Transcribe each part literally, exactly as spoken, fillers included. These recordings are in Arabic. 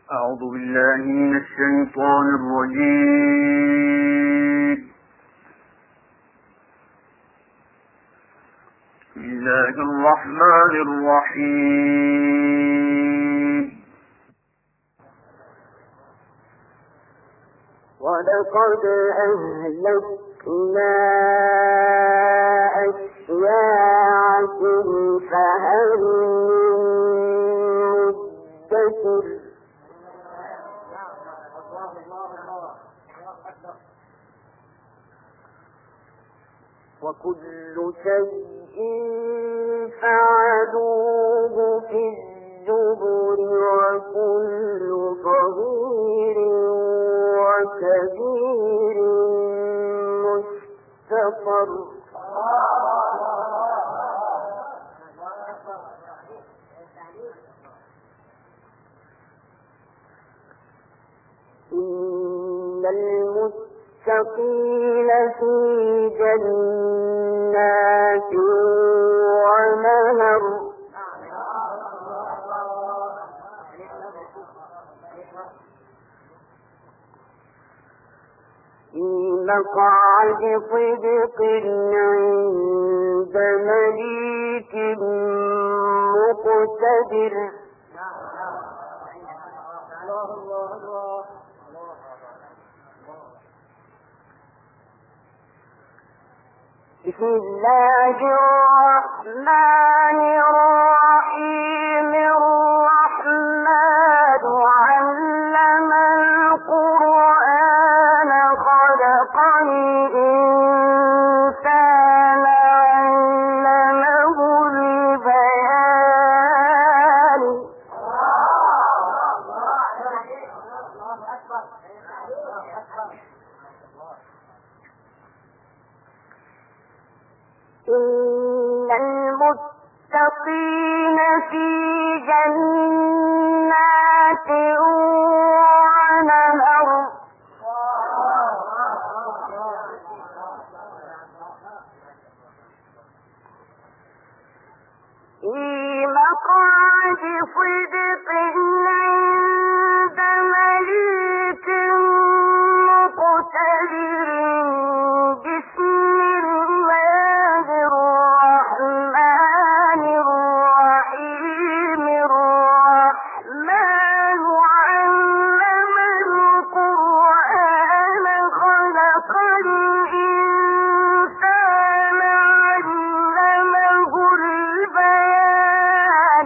أعوذ بالله من الشيطان الرجيم. بسم الله الرحمن الرحيم. ولقد أهلكنا أشياعكم فهل من مدكر وكل شيء فعلوه في الزبر وكل صغير وكبير مستقر. إن المتقين في جنات ونهر في مقعد صدق عند مليك مقتدر. بسم الله الرحمن الرحيم. الرحمن علم القرآن خلق الإنسان علمه البيان. إن المتقين في جنات ونهر في مقعد صدق عند مليك مقتدر. بسم الله الرحمن الرحيم. الرحمن علم القرآن خلق الإنسان علمه البيان.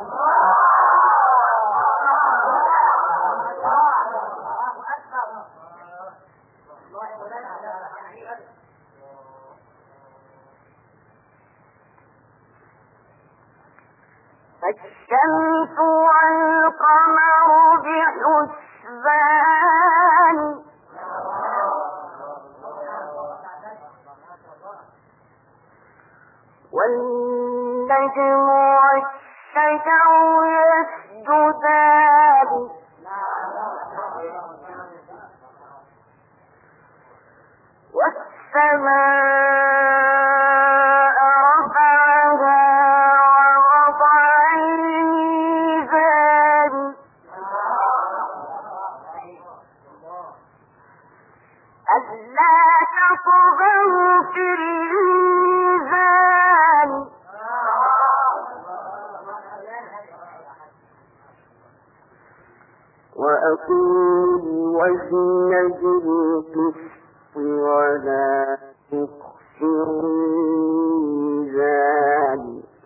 الشمس والقمر بحسبان. والنجم والشجر يسجدان. والسماء رفعها ووضع الميزان. ألا تطغوا في الميزان. وأقيموا الوزن بالقسط ولا تخسروا الميزان.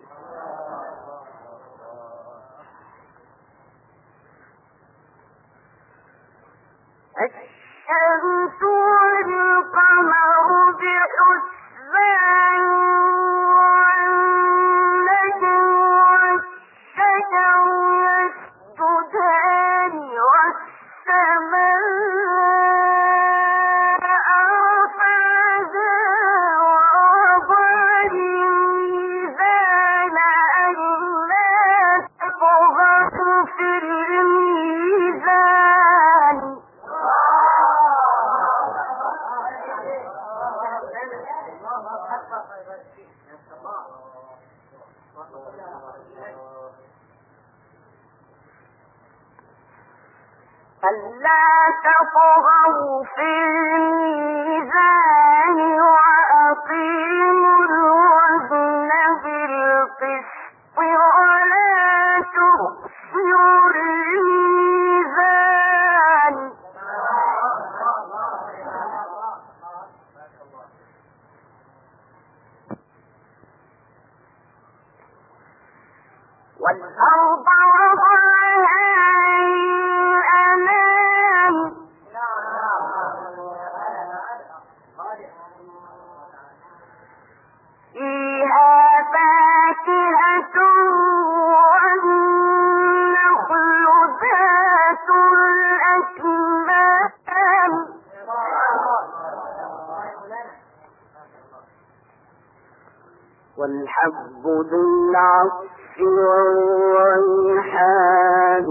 الشمس والقمر بحسبان. والنجم والشجر يسجدان. والسماء رفعها ووضع الميزان. ألا تطغوا في الميزان. ألا تطغوا في الميزان وأقيموا الوزن بالقسط ولا تخسروا الميزان والأرض وضعها للأنام فيها فاكهة والنخل ذات الأكمام والحب ذو العصف والريحان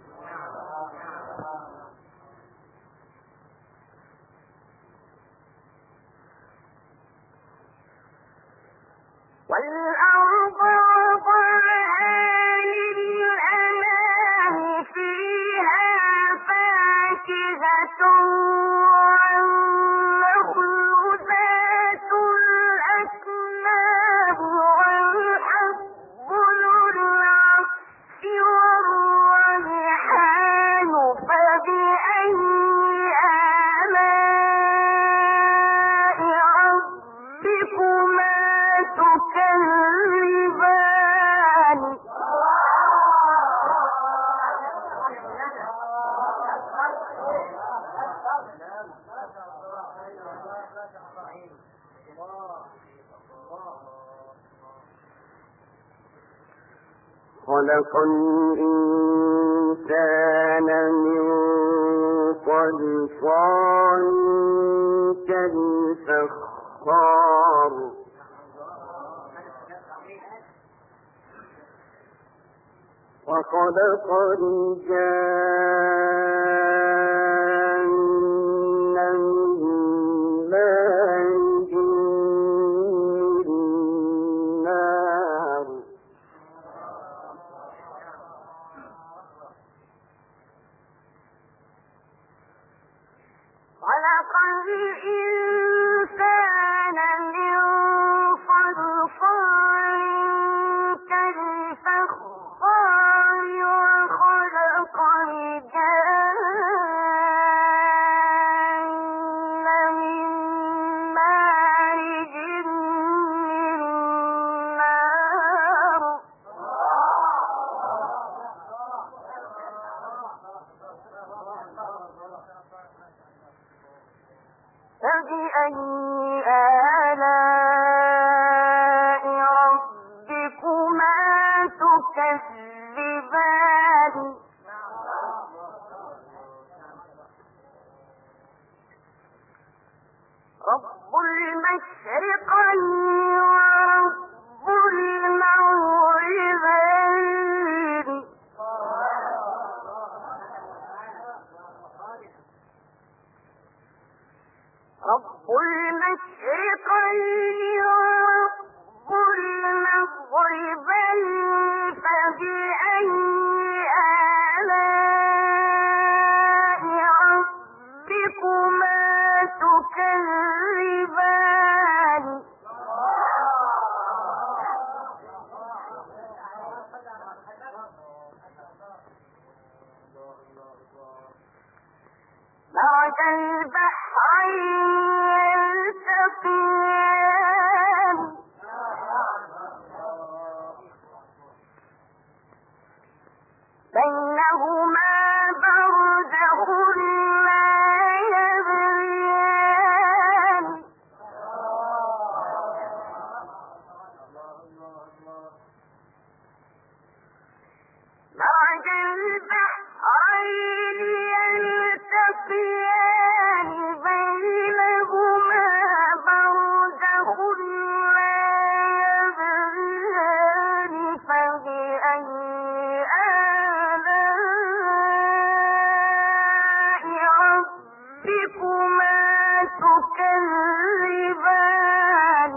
والأرض وضعها للأنام فيها فاكهة والنخل ذات الأكمام والحب ذو العصف والريحان فبأي آلاء ربكما تكذبان خلق الإنسان من صلصال كالفخار وخلق الجان من مارج من نار خلق الإنسان من صلصال كالفخار وخلق الجان من مارج من نار فبأي آلاء ربكما تكذبان رب المشرقين ورب المغربين رب المشرقين ورب المغربين فبأي آلاء ربكما تكذبان مرج البحرين يلتقيان بينهما برزخ لا يبغيان مرج البحرين يلتقيان بينهما برزخ لا يبغيان فبأي آلاء ربكما تكذبان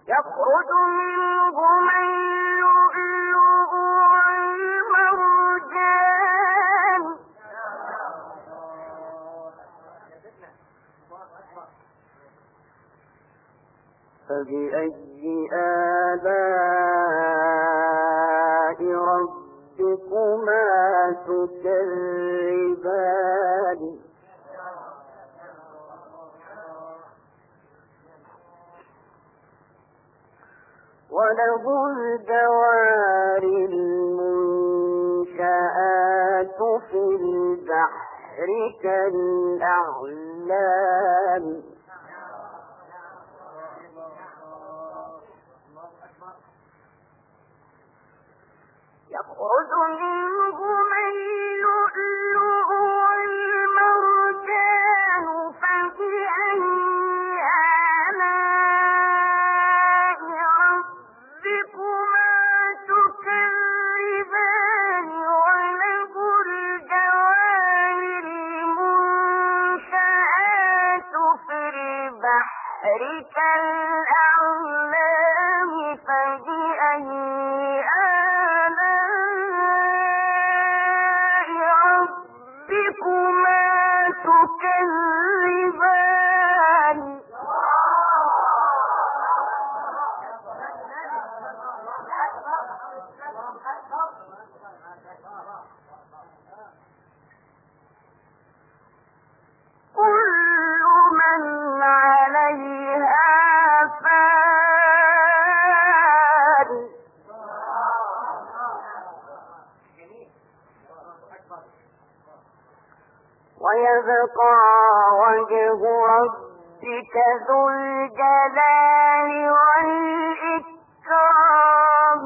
يخرج منهما اللؤلؤ والمرجان فبأي آلاء ربكما تكذبان وله الجوار المنشآت في البحر كالأعلام يخرج منهما اللؤلؤ والمرجان فبأي آلاء ربكما تكذبان وله الجوار المنشآت في البحر كالأعلام فبأي ربكما تكذبان كل من عليها فان ويبقى وجه ربك ذو الجلال والإكرام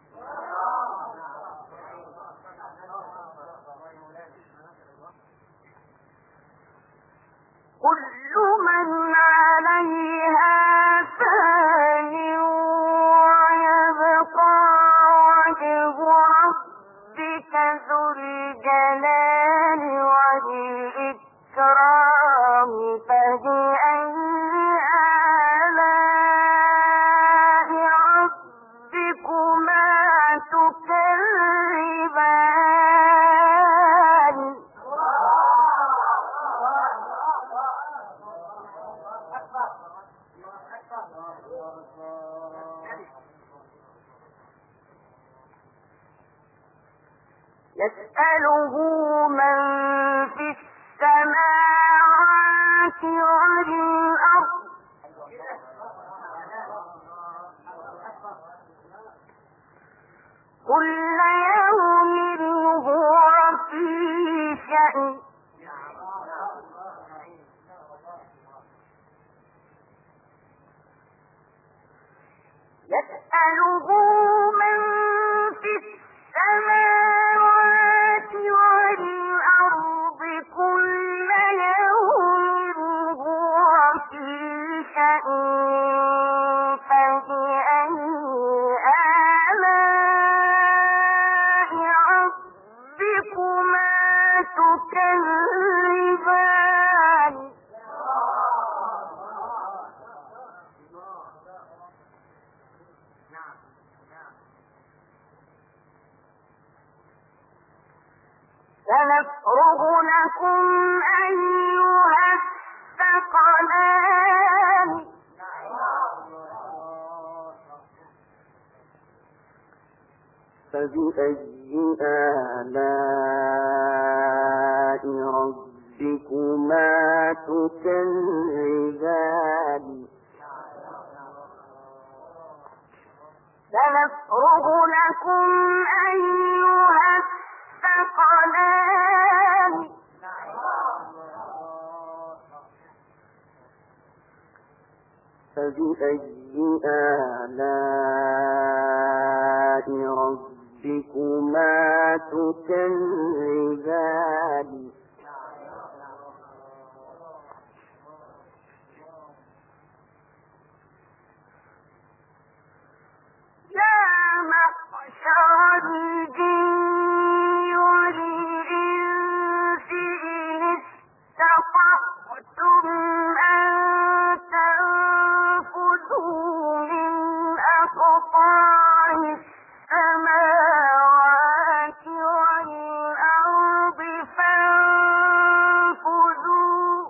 كل من عليها فان ويبقى وجه ربك ذو الجلال والإكرام فبأي آلاء ربكما تكذبان يسأله من في السماوات والأرض كل يوم هو في شأن يسأله من في السماوات والأرض كل يوم هو في شأن فبأي آلاء ربكما تكذبان سنفرغ لكم أيها الثقلان فبأي آلاء ربكما تكذبان سنفرغ لكم أيها الثقلان فبأي آلاء ربكما تكذبان يا معشر الجن والإنس إن استطعتم أن تنفذوا من السماوات والأرض فانفذوا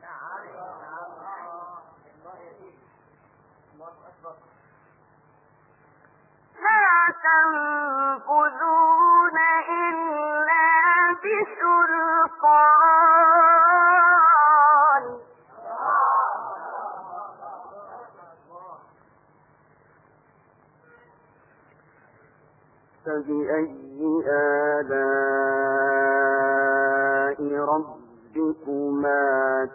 لا تنفذون إلا بسلطان فبأي آلاء ربكما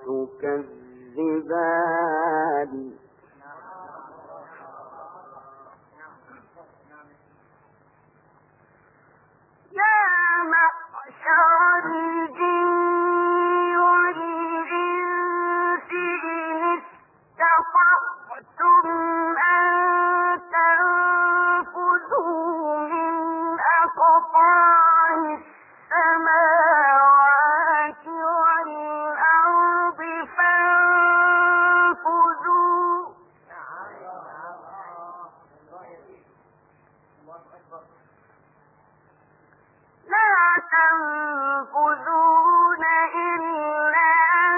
تكذبان يا معشر الجن والإنس إن استطعتم أن تنفذوا من أقطار السماوات والأرض فانفذوا لا تنفذون إلا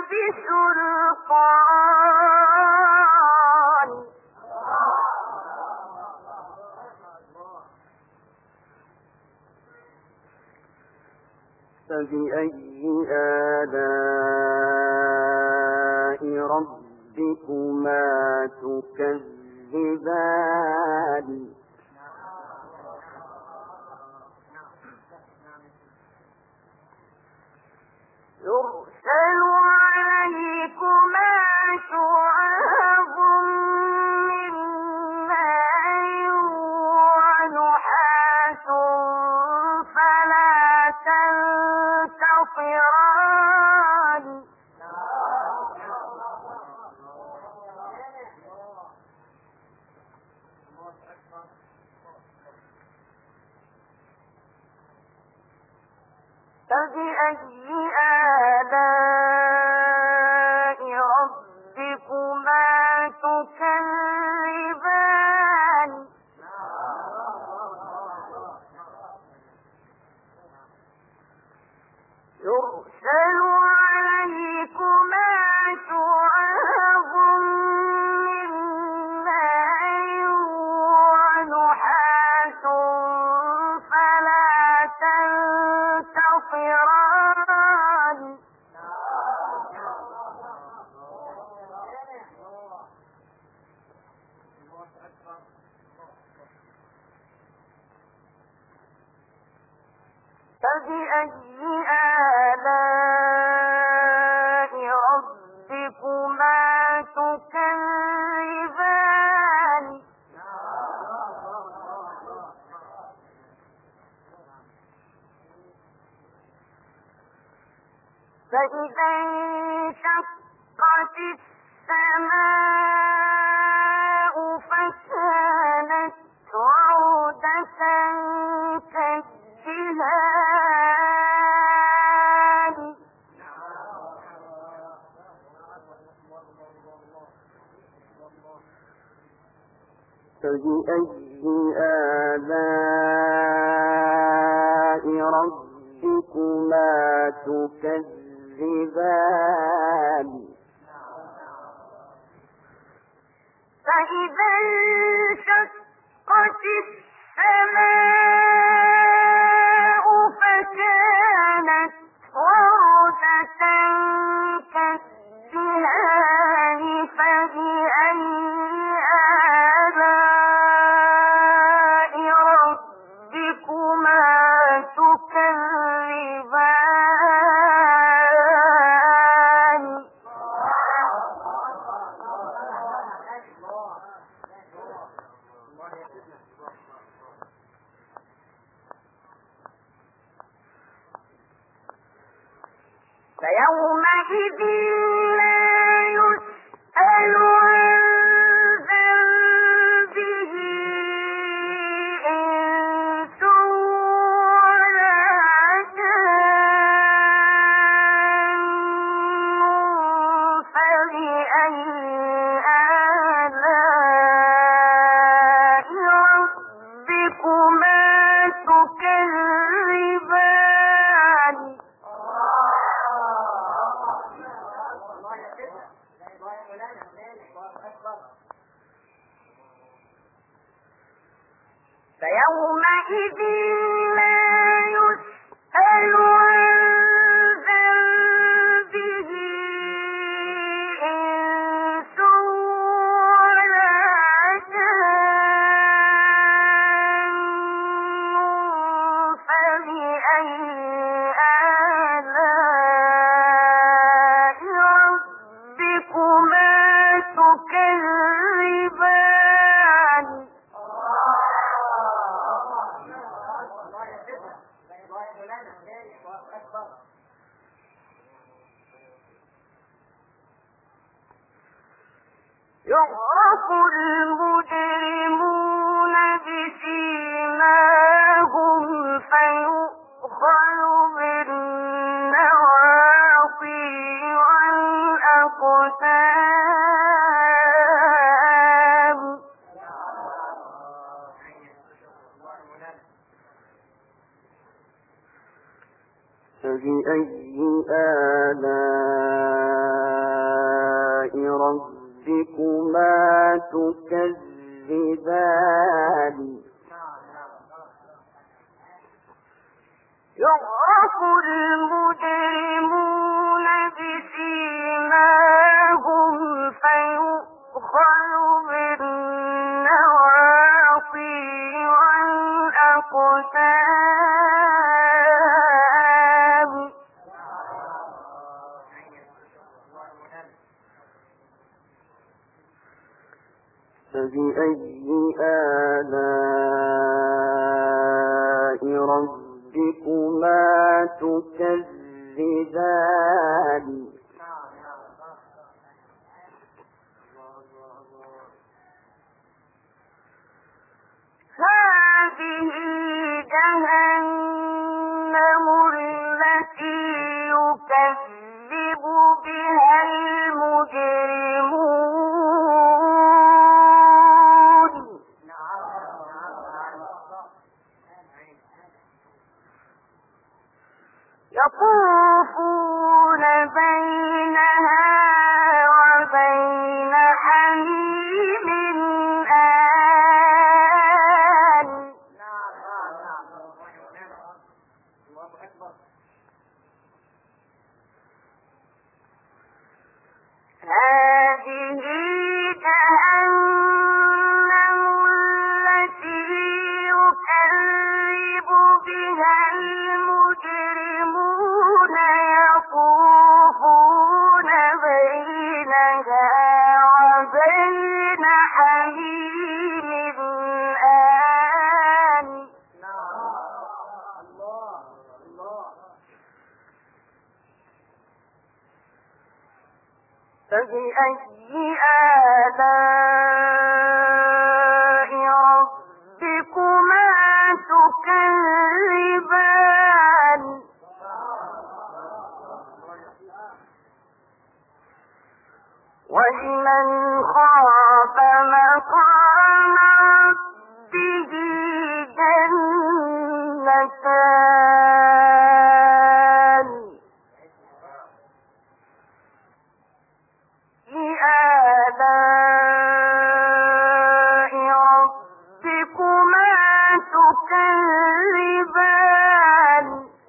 بسلطان فبأي آلاء ربكما تكذبان يرسل عليكما شعاب من نار ونحاس فلا تنتصران فبأي آلاء ربكما تكذبان يرسل عليكما شعاب من نار ونحاس فلا تنتصران فبأي آلاء ربكما تكذبان فإذا انشقت السماء فكانت وردة كالدهان فبأي آلاء ربكما تكذبان فإذا انشقت السماء فكانت وردة كالدهان فبأي آلاء ربكما تكذبان فيومئذ لا يسأل عن ذنبه إنس ولا جان فبأي آلاء ربكما فيومئذ لا يسأل عن ذنبه إنس ولا جان فبأي آلاء ربكما تكذبان يعرف المجرمون بسيماهم فيؤخذ بالنواصي والأقدام فبأي آلاء ربكما تكذبان يعرف المجرمون بسيماهم فيؤخذ بالنواصي والأقدام فبأي آلاء ربكما تكذبان هذه جهنم التي يكذب بها المجرمون يطوفون بينها وبين حميم آن هذه جهنم التي يكذب بها المجرمون يطوفون بينها وبين حميم آن فبأي آلاء ربكما تكذبان ولمن خاف مقام ربه جنتان لآلاء ربكما تكذبان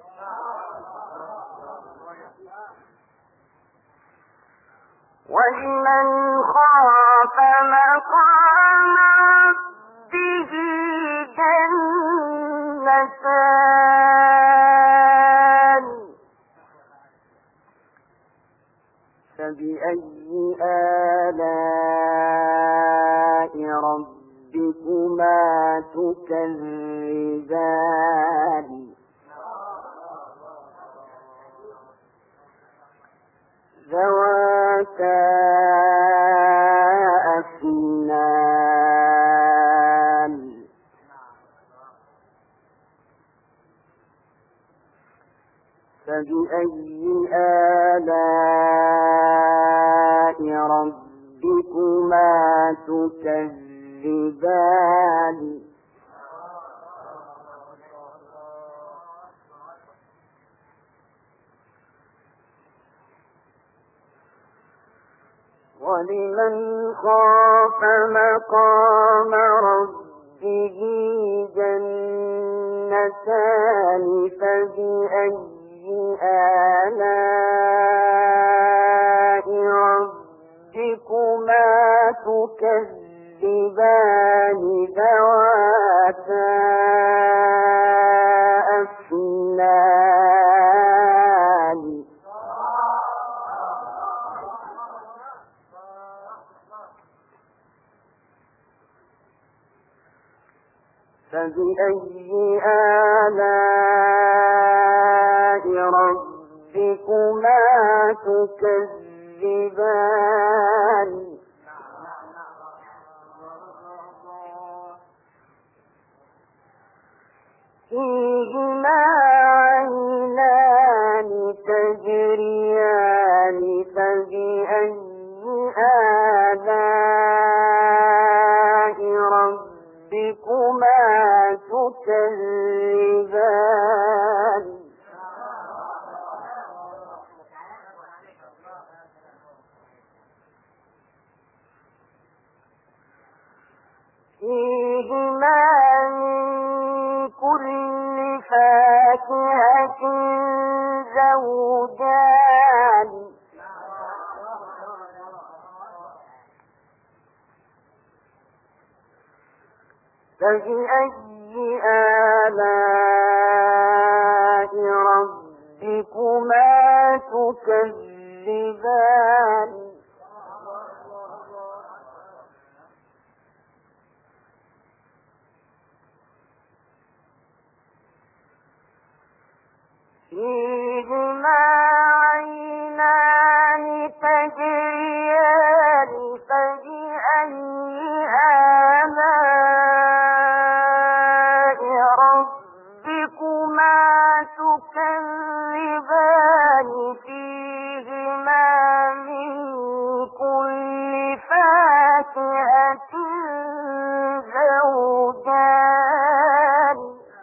ولمن خاف مقام ربه جنتان فبأي آلاء ربكما تكذبان ذواتا أفنان فبأي آلاء ربكما تكذبان ولمن خاف مقام ربه به جنتان فبأي آلاء ربكما تكذبان ذواتا أفنان فبأي آلاء ربكما تكذبان فيهما عينان تجريان فبأي آلاء ربكما تكذبان فيهما من كل فاكهة زوجان فبأي آلاء ربكما تكذبان فيهما عينان تجريان فبأي آلاء ربكما تكذبان فيهما من كل فاكهة زوجان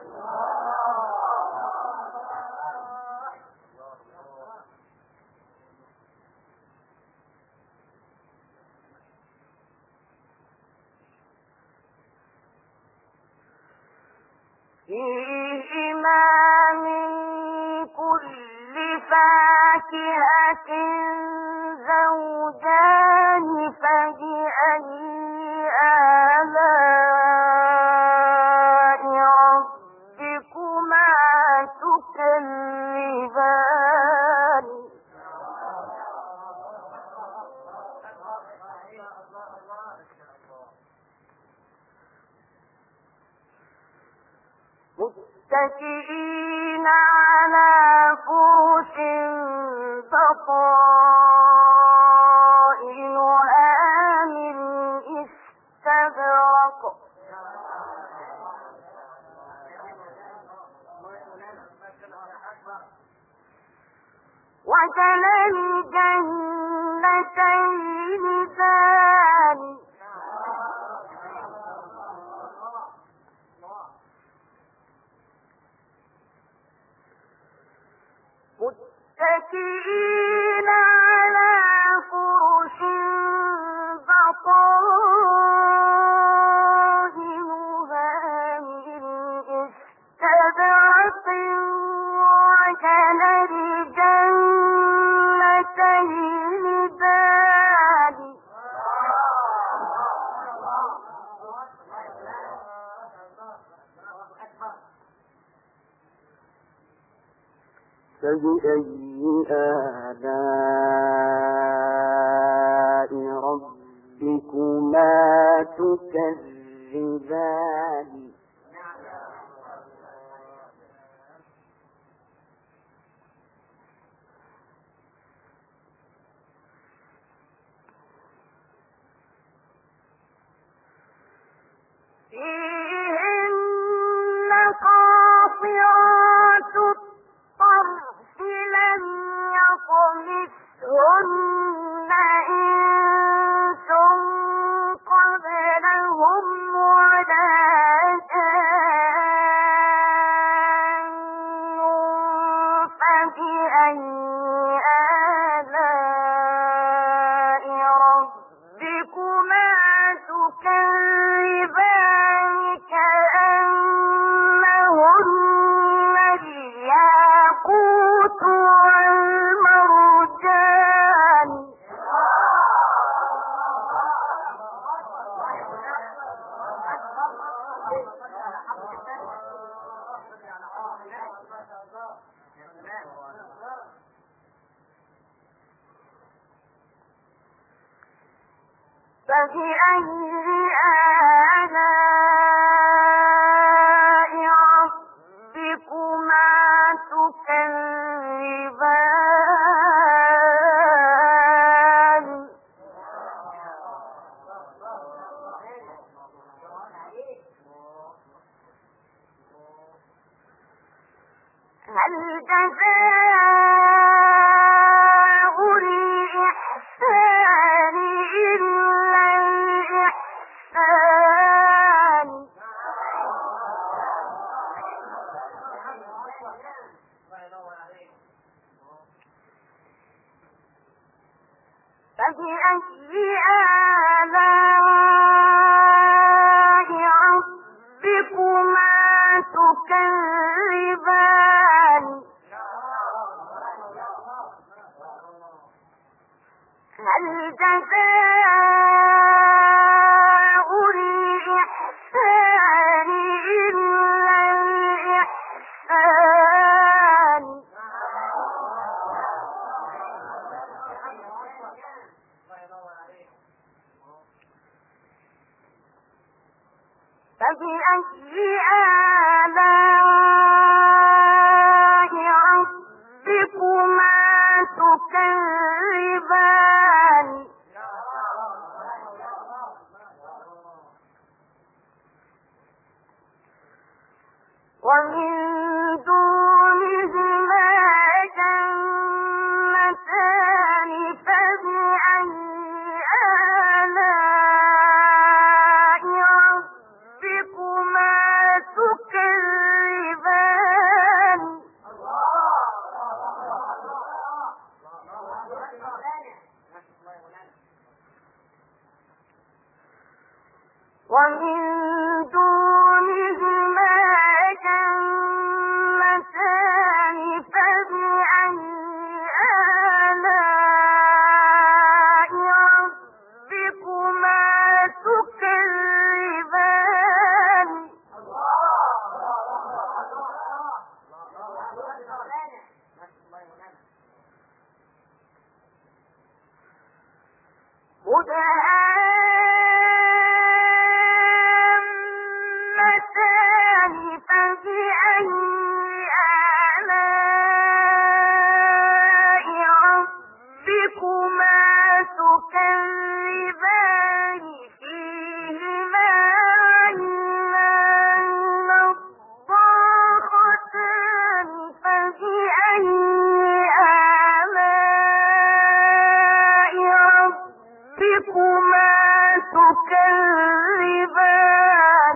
فيهما من كل فاكهة زوجان فبأي آلاء ربكما تكذبان متكئين على فرش بطائنها من استبرق وجنى الجنتين دان متكئين على فرش بطائنها من استبرق وجنى الجنتين دان فبأي آلاء ربكما تكذبان فيهن قاصرات الطرف لم يطمثهن إنس قبلهم ولا جان فبأي آلاء ربكما تكذبان فبأي آلاء ربكما تكذبان هل جزاء الإحسان إلا الإحسان فبأي آلاء ربكما تكذبان هل جزاء الإحسان إلا الإحسان فبأي آلاء ربكما تكذبان ومن دونهما جنتان فبأي آلاء ربكما تكذبان ومن دونهما جنتان فبأي آلاء ربكما تكذبان مدهامتان فبأي آلاء ربكما تكذبان فيهما عينان نضاختان فبأي آلاء ربكما تكذبان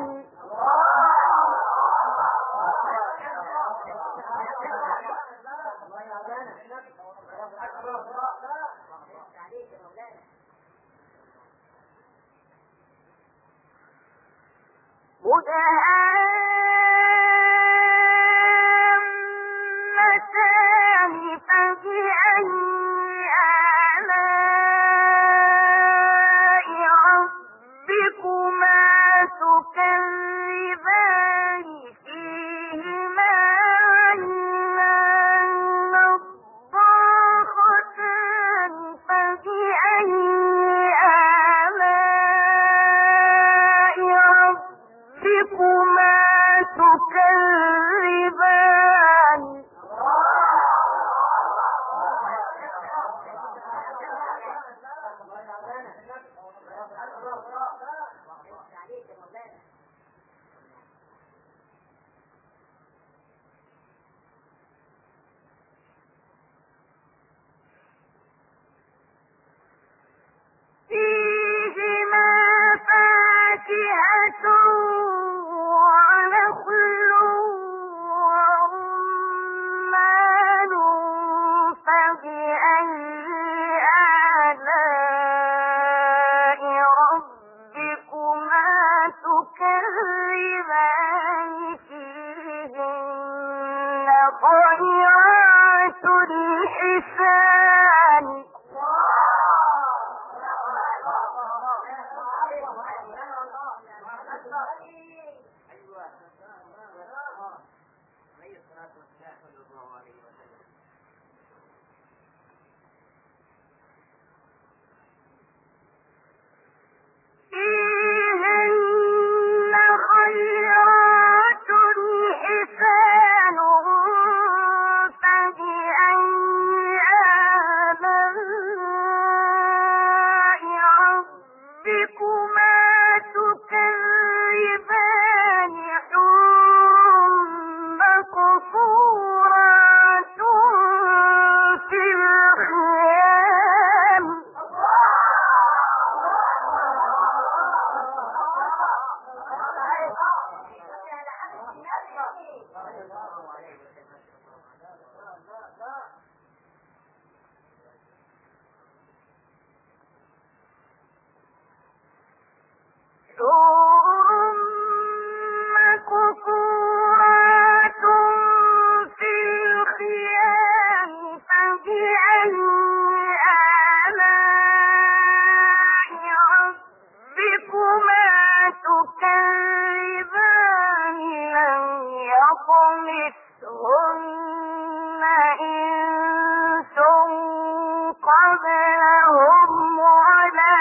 مدهامتان فبأي آلاء ربكما تكذبان فيهما عينان نضاختان فبأي آلاء ربكما تكذبان فيهما فاكهة ونخل ورمان فبأي آلاء ربكما تكذبان فيهن خيرات الحسان ربكما تكذبان حور مقصورات في الخيام حور مقصورات في الخيام فبأي آلاء ربكما تكذبان لم يطمثهن إنس قبلهم ولا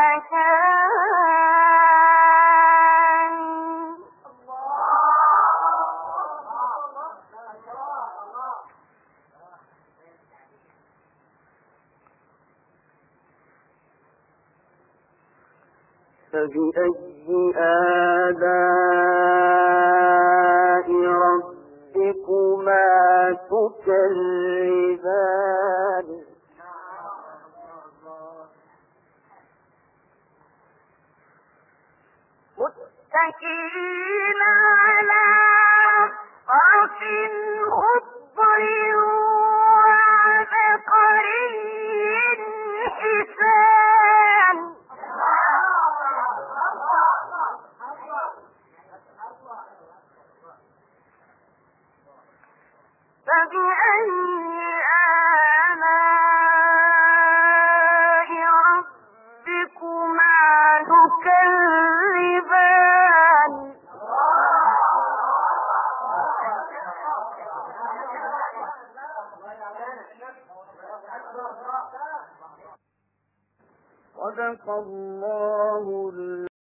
كان فبأي آلاء ربكما تكذبان متكئين على رفرف خضر وعبقري حسان فبأي آلاء ربكما تكذبان صدق الله